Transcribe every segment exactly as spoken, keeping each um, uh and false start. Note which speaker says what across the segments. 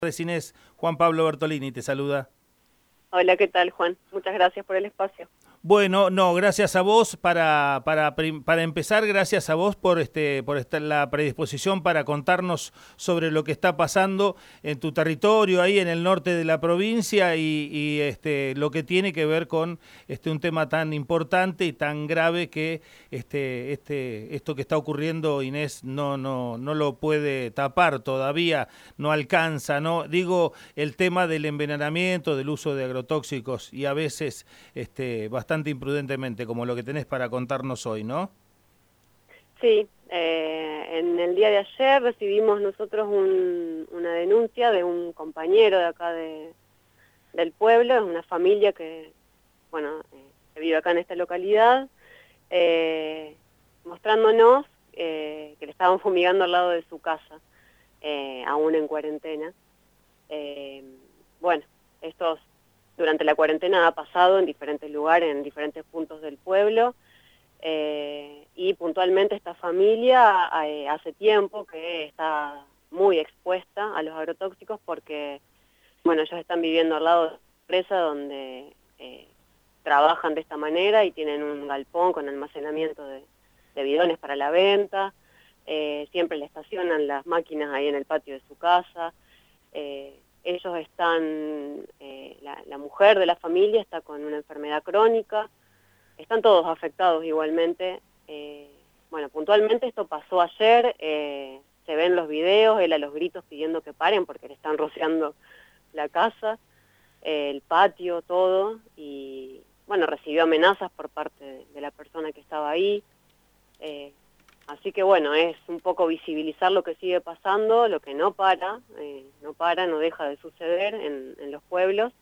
Speaker 1: Inés, Juan Pablo Bertolini te saluda.
Speaker 2: Hola, ¿qué tal, Juan? Muchas gracias por el espacio.
Speaker 1: Bueno, no, gracias a vos para, para, para empezar, gracias a vos por este por esta, la predisposición para contarnos sobre lo que está pasando en tu territorio, ahí en el norte de la provincia y, y este lo que tiene que ver con este un tema tan importante y tan grave que este este esto que está ocurriendo, Inés, no no no lo puede tapar todavía, no alcanza, ¿no? Digo, el tema del envenenamiento, del uso de agrotóxicos y a veces este bastante bastante imprudentemente, como lo que tenés para contarnos hoy, ¿no?
Speaker 2: Sí, eh, en el día de ayer recibimos nosotros un, una denuncia de un compañero de acá de, del pueblo, es una familia que, bueno, eh, que vive acá en esta localidad, eh, mostrándonos eh, que le estaban fumigando al lado de su casa, eh, aún en cuarentena. Eh, bueno, estos... Durante la cuarentena ha pasado en diferentes lugares, en diferentes puntos del pueblo, eh, y puntualmente esta familia eh, hace tiempo que está muy expuesta a los agrotóxicos porque, bueno, ellos están viviendo al lado de una empresa donde eh, trabajan de esta manera y tienen un galpón con almacenamiento de, de bidones para la venta, eh, siempre le estacionan las máquinas ahí en el patio de su casa. eh, Ellos están, eh, la, la mujer de la familia está con una enfermedad crónica, están todos afectados igualmente. Eh, bueno, puntualmente esto pasó ayer, eh, se ven los videos, él a los gritos pidiendo que paren porque le están rociando la casa, eh, el patio, todo, y bueno, recibió amenazas por parte de, de la persona que estaba ahí. Eh, Así que bueno, es un poco visibilizar lo que sigue pasando, lo que no para, eh, no para, no deja de suceder en, en los pueblos.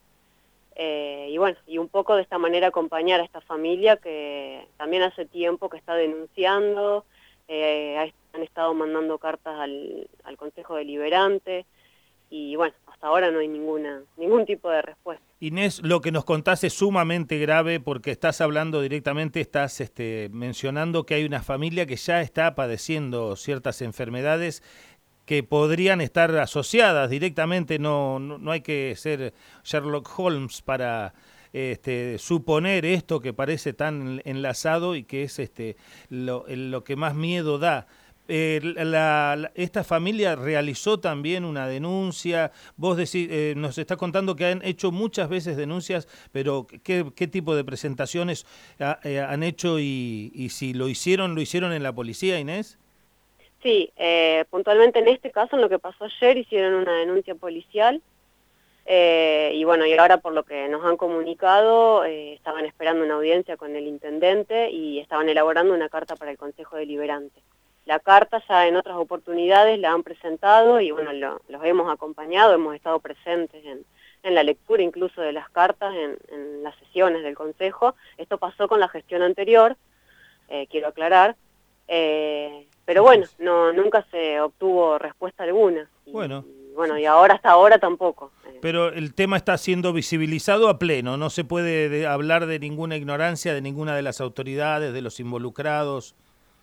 Speaker 2: Eh, y bueno, y un poco de esta manera acompañar a esta familia que también hace tiempo que está denunciando, eh, han estado mandando cartas al, al Consejo Deliberante y bueno, hasta ahora no hay ninguna, ningún tipo de respuesta.
Speaker 1: Inés, lo que nos contás es sumamente grave porque estás hablando directamente, estás este, mencionando que hay una familia que ya está padeciendo ciertas enfermedades que podrían estar asociadas directamente, no, no, no hay que ser Sherlock Holmes para este, suponer esto que parece tan enlazado y que es este, lo, lo que más miedo da. Eh, la, la, esta familia realizó también una denuncia. Vos decís, eh, nos está contando que han hecho muchas veces denuncias, pero ¿qué, qué tipo de presentaciones ha, eh, han hecho y, y si lo hicieron, lo hicieron en la policía, Inés?
Speaker 2: Sí, eh, puntualmente en este caso, en lo que pasó ayer, hicieron una denuncia policial. Eh, y bueno, y ahora por lo que nos han comunicado, eh, estaban esperando una audiencia con el intendente y estaban elaborando una carta para el Consejo Deliberante. La carta ya en otras oportunidades la han presentado y bueno, lo, los hemos acompañado, hemos estado presentes en, en la lectura incluso de las cartas en, en las sesiones del Consejo. Esto pasó con la gestión anterior, eh, quiero aclarar, eh, pero bueno, no, nunca se obtuvo respuesta alguna. Y,
Speaker 1: Bueno.
Speaker 2: y bueno, y ahora hasta ahora tampoco.
Speaker 1: Pero el tema está siendo visibilizado a pleno, no se puede de hablar de ninguna ignorancia de ninguna de las autoridades, de los involucrados.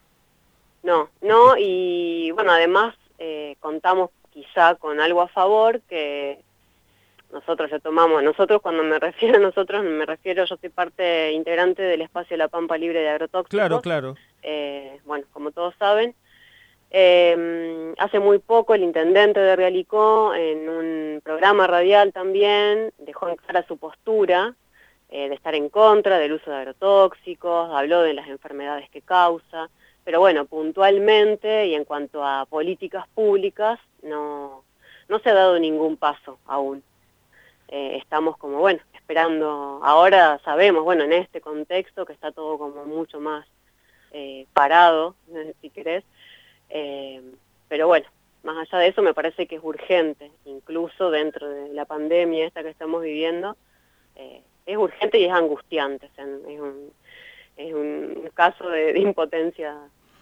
Speaker 2: No, no, y bueno, además eh, contamos quizá con algo a favor que nosotros ya tomamos, nosotros cuando me refiero a nosotros, me refiero, yo soy parte integrante del espacio La Pampa Libre de Agrotóxicos.
Speaker 1: Claro, claro.
Speaker 2: Eh, bueno, como todos saben, eh, hace muy poco el intendente de Realicó, en un programa radial también, dejó en clara su postura eh, de estar en contra del uso de agrotóxicos, habló de las enfermedades que causa. Pero bueno, puntualmente y en cuanto a políticas públicas, no, no se ha dado ningún paso aún. Eh, estamos como, bueno, esperando, ahora sabemos, bueno, en este contexto que está todo como mucho más eh, parado, si querés, eh, pero bueno, más allá de eso me parece que es urgente, incluso dentro de la pandemia esta que estamos viviendo, eh, es urgente y es angustiante, o sea, es un... es un caso de, de impotencia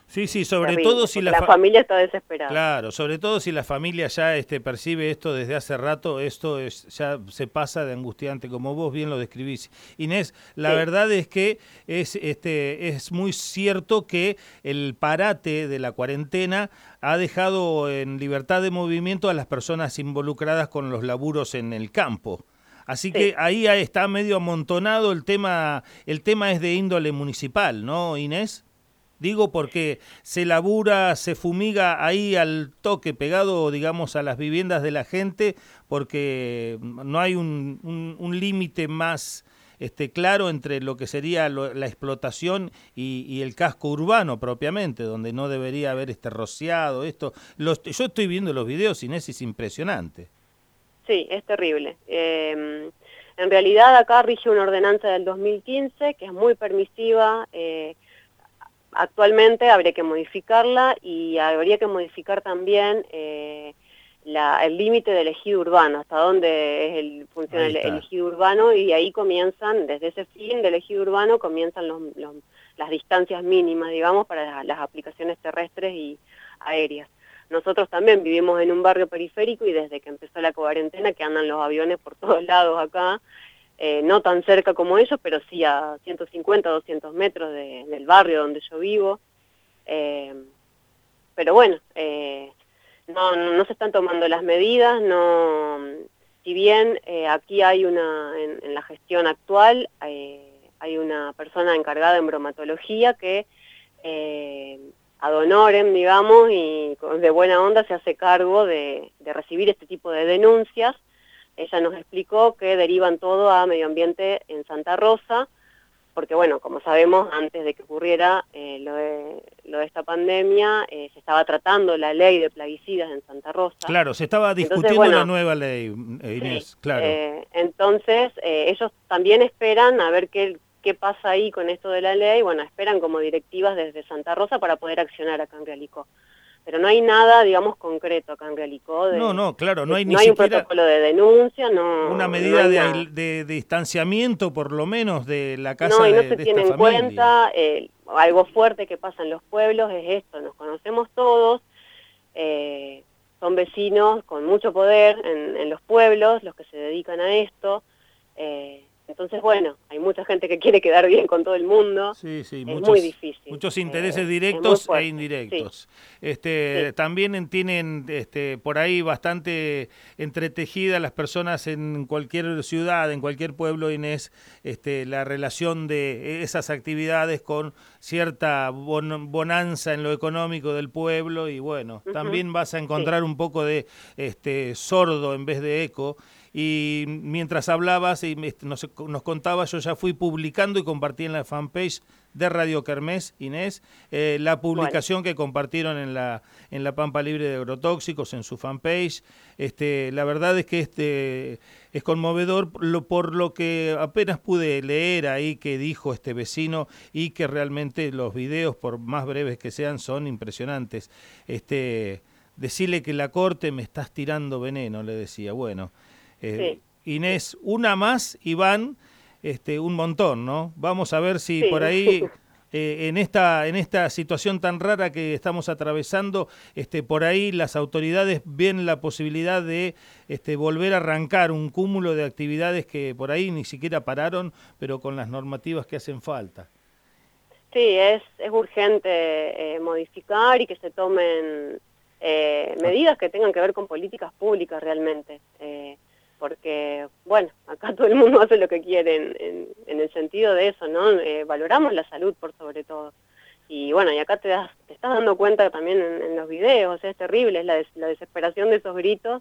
Speaker 1: Sí, sí, sobre
Speaker 2: terrible,
Speaker 1: todo si la,
Speaker 2: la
Speaker 1: fa
Speaker 2: familia está desesperada.
Speaker 1: Claro, sobre todo si la familia ya este, percibe esto desde hace rato, esto es, ya se pasa de angustiante, como vos bien lo describís. Inés, la
Speaker 2: Sí.
Speaker 1: verdad es que es, este, es muy cierto que el parate de la cuarentena ha dejado en libertad de movimiento a las personas involucradas con los laburos en el campo. Así
Speaker 2: Sí.
Speaker 1: que ahí está medio amontonado el tema, el tema es de índole municipal, ¿no, Inés? Digo porque se labura, se fumiga ahí al toque, pegado, digamos, a las viviendas de la gente, porque no hay un, un, un límite más este, claro entre lo que sería lo, la explotación y, y el casco urbano propiamente, donde no debería haber este rociado, esto. Los, yo estoy viendo los videos, Inés, es impresionante.
Speaker 2: Sí, es terrible. Eh, en realidad acá rige una ordenanza del dos mil quince que es muy permisiva. eh, Actualmente habría que modificarla y habría que modificar también eh, la, el límite del ejido urbano, hasta dónde es el, funciona el, el ejido urbano, y ahí comienzan, desde ese fin del ejido urbano, comienzan los, los, las distancias mínimas, digamos, para las, las aplicaciones terrestres y aéreas. Nosotros también vivimos en un barrio periférico y desde que empezó la cuarentena, que andan los aviones por todos lados acá, Eh, no tan cerca como ellos, pero sí a ciento cincuenta, doscientos metros de, del barrio donde yo vivo. Eh, pero bueno, eh, no, no se están tomando las medidas, no, si bien eh, aquí hay una, en, en la gestión actual, eh, hay una persona encargada en bromatología que eh, ad honorem, digamos, y de buena onda se hace cargo de, de recibir este tipo de denuncias. Ella nos explicó que derivan todo a medio ambiente en Santa Rosa, porque bueno, como sabemos, antes de que ocurriera eh, lo, de, lo de esta pandemia, eh, se estaba tratando la ley de plaguicidas en Santa Rosa.
Speaker 1: Claro, se estaba discutiendo entonces, bueno, la nueva ley, Inés,
Speaker 2: sí,
Speaker 1: claro.
Speaker 2: Eh, entonces, eh, ellos también esperan a ver qué, qué pasa ahí con esto de la ley. Bueno, esperan como directivas desde Santa Rosa para poder accionar acá en Realicó. Pero no hay nada, digamos, concreto acá en Realicó. De,
Speaker 1: no, no, claro, no hay
Speaker 2: de,
Speaker 1: ni
Speaker 2: no hay
Speaker 1: siquiera
Speaker 2: un protocolo de denuncia, no.
Speaker 1: Una medida
Speaker 2: no
Speaker 1: de,
Speaker 2: nada.
Speaker 1: de, de distanciamiento, por lo menos, de la casa
Speaker 2: no, y no
Speaker 1: de,
Speaker 2: se
Speaker 1: de
Speaker 2: tiene
Speaker 1: esta
Speaker 2: en
Speaker 1: familia.
Speaker 2: cuenta, eh, algo fuerte que pasa en los pueblos es esto, nos conocemos todos, eh, son vecinos con mucho poder en, en los pueblos, los que se dedican a esto. Eh, Entonces, bueno, hay mucha gente que quiere quedar bien con todo el mundo.
Speaker 1: Sí, sí,
Speaker 2: es
Speaker 1: muchos,
Speaker 2: muy difícil.
Speaker 1: muchos intereses
Speaker 2: eh,
Speaker 1: directos
Speaker 2: fuerte,
Speaker 1: e indirectos.
Speaker 2: Sí.
Speaker 1: Este,
Speaker 2: Sí.
Speaker 1: También tienen este, por ahí bastante entretejidas las personas en cualquier ciudad, en cualquier pueblo, Inés, este, la relación de esas actividades con cierta bon bonanza en lo económico del pueblo y bueno, uh-huh. También vas a encontrar sí. un poco de este, sordo en vez de eco. Y mientras hablabas y nos, nos contabas, yo ya fui publicando y compartí en la fanpage de Radio Kermés, Inés, eh, la publicación bueno. que compartieron en la, en la Pampa Libre de Agrotóxicos, en su fanpage. Este, la verdad es que este, es conmovedor por lo, por lo que apenas pude leer ahí que dijo este vecino y que realmente los videos, por más breves que sean, son impresionantes. Este, decirle que la corte me estás tirando veneno, le decía, bueno... Eh, sí. Inés, una más y van este, un montón, ¿no? Vamos a ver si sí. por ahí, eh, en esta en esta situación tan rara que estamos atravesando, este, por ahí las autoridades ven la posibilidad de este, volver a arrancar un cúmulo de actividades que por ahí ni siquiera pararon, pero con las normativas que hacen falta.
Speaker 2: Sí, es, es urgente eh, modificar y que se tomen eh, medidas que tengan que ver con políticas públicas realmente. Eh, porque, bueno, acá todo el mundo hace lo que quiere en, en, en el sentido de eso, ¿no? Eh, valoramos la salud por sobre todo. Y bueno, y acá te, das, te estás dando cuenta también en, en los videos, o sea, es terrible, es la, des, la desesperación de esos gritos.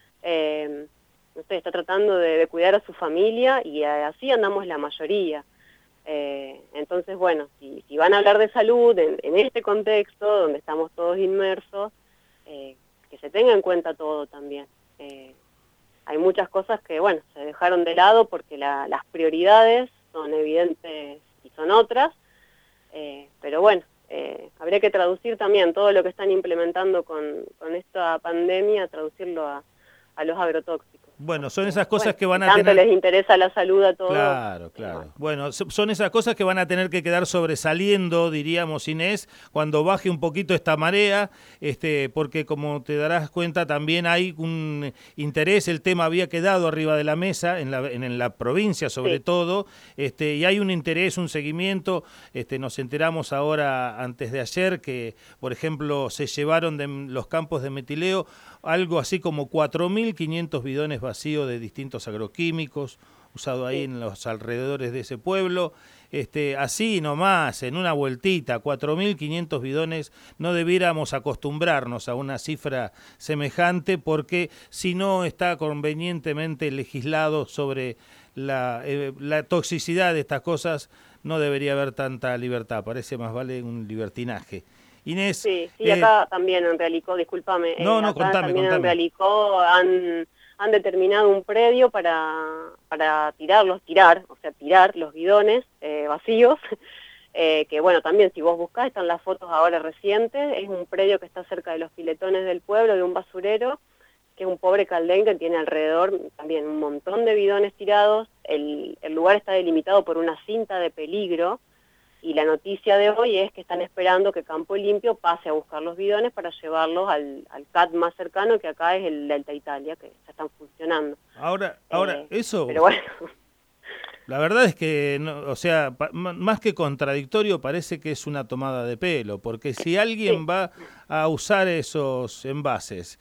Speaker 2: Eh, no sé, está tratando de, de cuidar a su familia y así andamos la mayoría. Eh, entonces, bueno, si, si van a hablar de salud en, en este contexto, donde estamos todos inmersos, eh, que se tenga en cuenta todo también. Eh, Hay muchas cosas que, bueno, se dejaron de lado porque la, las prioridades son evidentes y son otras, eh, pero bueno, eh, habría que traducir también todo lo que están implementando con, con esta pandemia, traducirlo a, a los agrotóxicos.
Speaker 1: Bueno, son esas cosas
Speaker 2: bueno,
Speaker 1: que van a
Speaker 2: tanto
Speaker 1: tener...
Speaker 2: les interesa la salud a todos.
Speaker 1: Claro, claro. Bueno, son esas cosas que van a tener que quedar sobresaliendo, diríamos, Inés, cuando baje un poquito esta marea, este, porque como te darás cuenta también hay un interés, el tema había quedado arriba de la mesa, en la, en la provincia sobre
Speaker 2: Sí.
Speaker 1: todo, este, y hay un interés, un seguimiento. Este, nos enteramos ahora, antes de ayer, que, por ejemplo, se llevaron de los campos de metileo algo así como cuatro mil quinientos bidones vacíos de distintos agroquímicos, usado ahí sí. en los alrededores de ese pueblo. Este, así nomás, en una vueltita, cuatro mil quinientos bidones, no debiéramos acostumbrarnos a una cifra semejante, porque si no está convenientemente legislado sobre la, eh, la toxicidad de estas cosas, no debería haber tanta libertad, parece más vale un libertinaje. Inés.
Speaker 2: Sí, sí,
Speaker 1: eh,
Speaker 2: acá también en Realicó, discúlpame,
Speaker 1: no,
Speaker 2: eh,
Speaker 1: no,
Speaker 2: acá
Speaker 1: contame,
Speaker 2: también
Speaker 1: contame.
Speaker 2: en Realicó han, han determinado un predio para, para tirarlos, tirar, o sea, tirar los bidones eh, vacíos, eh, que bueno, también si vos buscás, están las fotos ahora recientes, es un predio que está cerca de los piletones del pueblo, de un basurero, que es un pobre caldén que tiene alrededor también un montón de bidones tirados, el, el lugar está delimitado por una cinta de peligro. Y la noticia de hoy es que están esperando que Campo Limpio pase a buscar los bidones para llevarlos al, al C A T más cercano, que acá es el Delta Italia, que ya están funcionando.
Speaker 1: Ahora, ahora
Speaker 2: eh,
Speaker 1: eso...
Speaker 2: Pero bueno...
Speaker 1: La verdad es que, no, o sea, pa, más que contradictorio, parece que es una tomada de pelo, porque si alguien sí. va a usar esos envases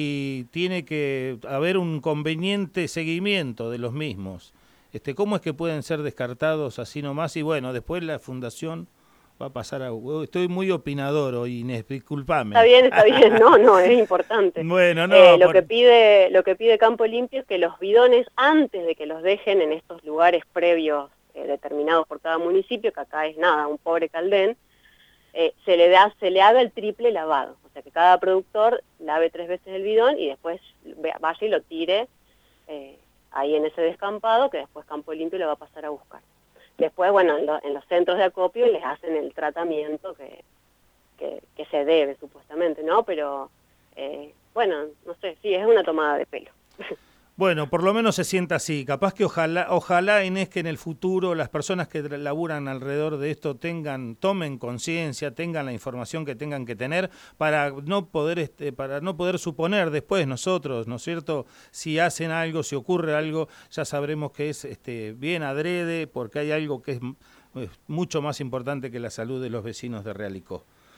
Speaker 1: y tiene que haber un conveniente seguimiento de los mismos, este, ¿cómo es que pueden ser descartados así nomás? Y bueno, después la fundación va a pasar a... Estoy muy opinador hoy, Inés, disculpame.
Speaker 2: Está bien, está bien, no, no, es importante.
Speaker 1: Bueno, no...
Speaker 2: Eh, lo,
Speaker 1: por...
Speaker 2: que pide, lo que pide Campo Limpio es que los bidones, antes de que los dejen en estos lugares previos eh, determinados por cada municipio, que acá es nada, un pobre caldén, eh, se, le da, se le haga el triple lavado. O sea, que cada productor lave tres veces el bidón y después vaya y lo tire eh, ahí en ese descampado, que después Campo Limpio lo va a pasar a buscar. Después, bueno, en, lo, en los centros de acopio les hacen el tratamiento que, que, que se debe, supuestamente, ¿no? Pero, eh, bueno, no sé, sí, es una tomada de pelo.
Speaker 1: Bueno, por lo menos se sienta así. Capaz que ojalá, ojalá, Inés, que en el futuro las personas que laburan alrededor de esto tengan, tomen conciencia, tengan la información que tengan que tener para no poder, este, para no poder suponer después nosotros, ¿no es cierto? Si hacen algo, si ocurre algo, ya sabremos que es este, bien adrede, porque hay algo que es, es mucho más importante que la salud de los vecinos de Realicó.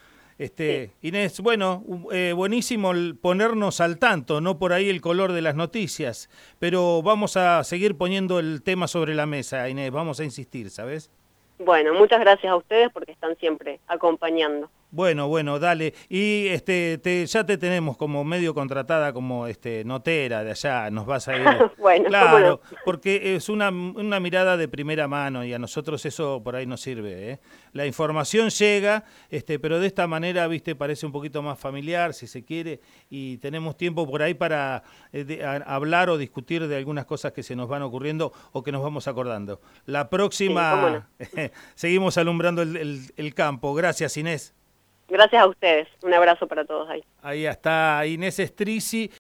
Speaker 1: Este, sí. Inés, bueno, eh, buenísimo el ponernos al tanto, no por ahí el color de las noticias, pero vamos a seguir poniendo el tema sobre la mesa, Inés, vamos a insistir, ¿sabes?
Speaker 2: Bueno, muchas gracias a ustedes porque están siempre acompañando.
Speaker 1: Bueno, bueno, dale. Y este, te, ya te tenemos como medio contratada como este notera de allá, nos vas a ir.
Speaker 2: Bueno,
Speaker 1: claro, no? Porque es una, una mirada de primera mano y a nosotros eso por ahí nos sirve, ¿eh? La información llega, este, pero de esta manera, viste, parece un poquito más familiar, si se quiere, y tenemos tiempo por ahí para eh, de, a, hablar o discutir de algunas cosas que se nos van ocurriendo o que nos vamos acordando. La próxima, sí, no? Seguimos alumbrando el, el, el campo. Gracias, Inés.
Speaker 2: Gracias a ustedes. Un abrazo para todos ahí.
Speaker 1: Ahí está Inés Estrici.